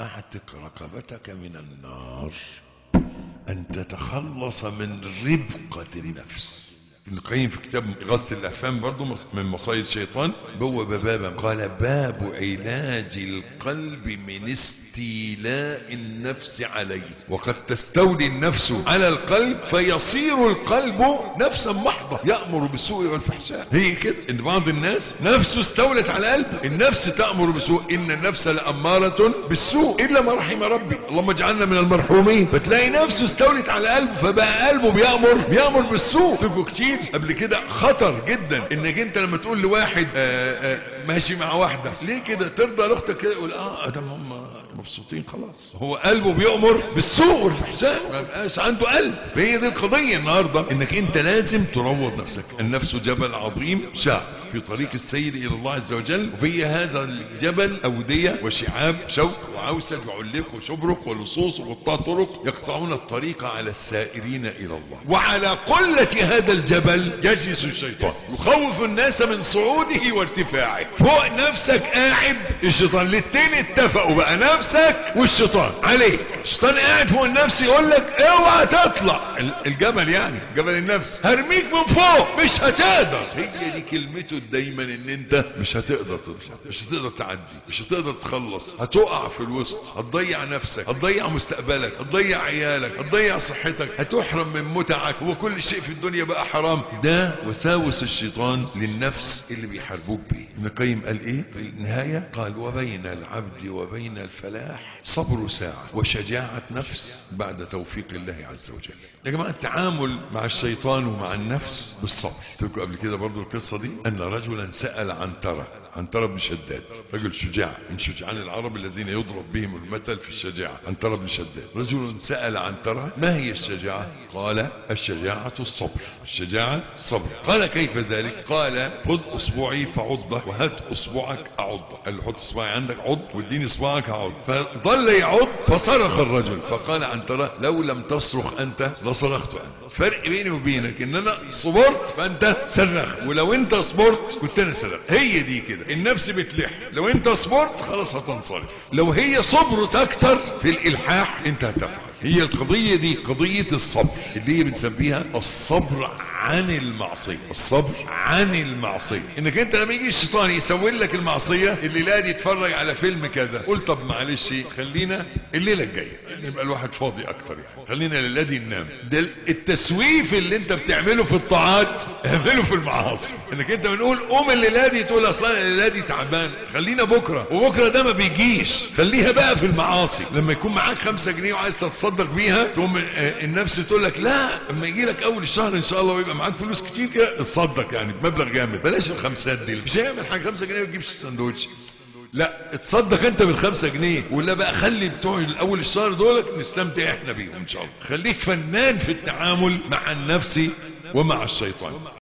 اعتق رقبتك من النار، ان تتخلص من ربقة النفس. ابن القيم في كتاب إغاثة الأحفام برضو من مصايد الشيطان بوب بابا قال: باب علاج القلب من استيلاء النفس عليه. وقد تستولي النفس على القلب فيصير القلب نفسا محضة يأمر بالسوء والفحشاء. هي كده ان بعض الناس نفسه استولت على قلبه. النفس تأمر بالسوء، ان النفس لأمارة بالسوء الا ما رحم ربي، اللهم اجعلنا من المرحومين. فتلاقي نفسه استولت على قلبه، فبقى قلبه بيأمر بالسوء. تبقوا كتير قبل كده خطر جدا انك انت لما تقول لواحد ماشي مع واحدة ليه كده، ترضى لاختك كده، يقول ادم هم مبسوطين خلاص. هو قلبه بيأمر بالسوء والفحشاء، ما بقاش عنده قلب. هي دي القضية النهاردة، انك انت لازم تروض نفسك. النفس جبل عظيم شاق في طريق السير الى الله عز وجل، وفي هذا الجبل اودية وشعاب شوك وعوسج وعليق وشبرق ولصوص وقطاع طرق يقطعون الطريق على السائرين الى الله. وعلى قلة هذا الجبل يجلس الشيطان يخوف الناس من صعوده وارتفاعه. فوق نفسك قاعد الشيطان، الاتنين اتفقوا بقى، نفسك والشيطان عليك. الشيطان قاعد فوق النفس يقول لك اوعى تطلع الجبل، يعني جبل النفس، هرميك من فوق مش هتقدر. هي دي كلمته دايما، ان انت مش هتقدر تطلع، مش هتقدر تعدي، مش هتقدر تخلص، هتقع في الوسط، هتضيع نفسك، هتضيع مستقبلك، هتضيع عيالك، هتضيع صحتك، هتحرم من متعك، وكل شيء في الدنيا بقى حرام. ده وساوس الشيطان للنفس اللي بيحاربوك بيه. ابن القيم قال ايه في النهاية؟ قال: وبين العبد وبين الفلاح صبر ساعة وشجاعة نفس بعد توفيق الله عز وجل. يا جماعة التعامل مع الشيطان ومع النفس بالصبر. تذكروا قبل كده برضو القصة دي، ان رجلا سأل عنترة بن شداد، رجل شجاع من شجعان العرب الذين يضرب بهم المثل في الشجاعة. عنترة بن شداد رجل سأل عنترة: ما هي الشجاعة؟ قال: الشجاعة الصبر. الشجاعة الصبر. قال: كيف ذلك؟ قال: خذ اصبعي فعضه وهات اصبعك اعضه. قال له: حط اصبعي عندك عض واديني اصبعك اعض. فظل يعض فصرخ الرجل، فقال عنترة: لو لم تصرخ انت لصرخت انا. فرق بيني وبينك ان انا صبرت فانت صرخت، ولو انت صبرت كنت انا صرخت. هي دي كده النفس بتلح. لو انت صبرت خلاص هتنصرف، لو هي صبرت اكتر في الالحاح انت هتفعل. هي القضية دي قضية الصبر اللي هي بنسميها الصبر عن المعصية. الصبر عن المعصية، انك انت لما يجي الشيطان يسوي لك المعصية، الليلة دي يتفرج على فيلم كذا، قول طب معلش خلينا الليلة الجاية يبقى الواحد فاضي اكتر، يعني خلينا الليلة دي ننام. ده التسويف اللي انت بتعمله في الطاعات اعمله في المعاصي. انك انت بنقول قوم الليلة دي، تقول اصلا الليلة دي تعبان خلينا بكرة، وبكرة ده ما بيجيش، خليها بقى في المعاصي. لما يكون معاك 5 جنيه وعايز تتصدق بيها، تقوم النفس تقول لك لا، اما يجي لك اول الشهر ان شاء الله ويبقى معاك فلوس كتير كده اتصدق يعني بمبلغ جامد، بلاش الخمسات دي، مش هيعمل حاجه. 5 جنيه ما تجيبش الساندوتش، لا اتصدق انت بال5 جنيه، ولا بقى خلي بتوع الاول الشهر دولك نستمتع احنا بيهم ان شاء الله. خليك فنان في التعامل مع النفس ومع الشيطان.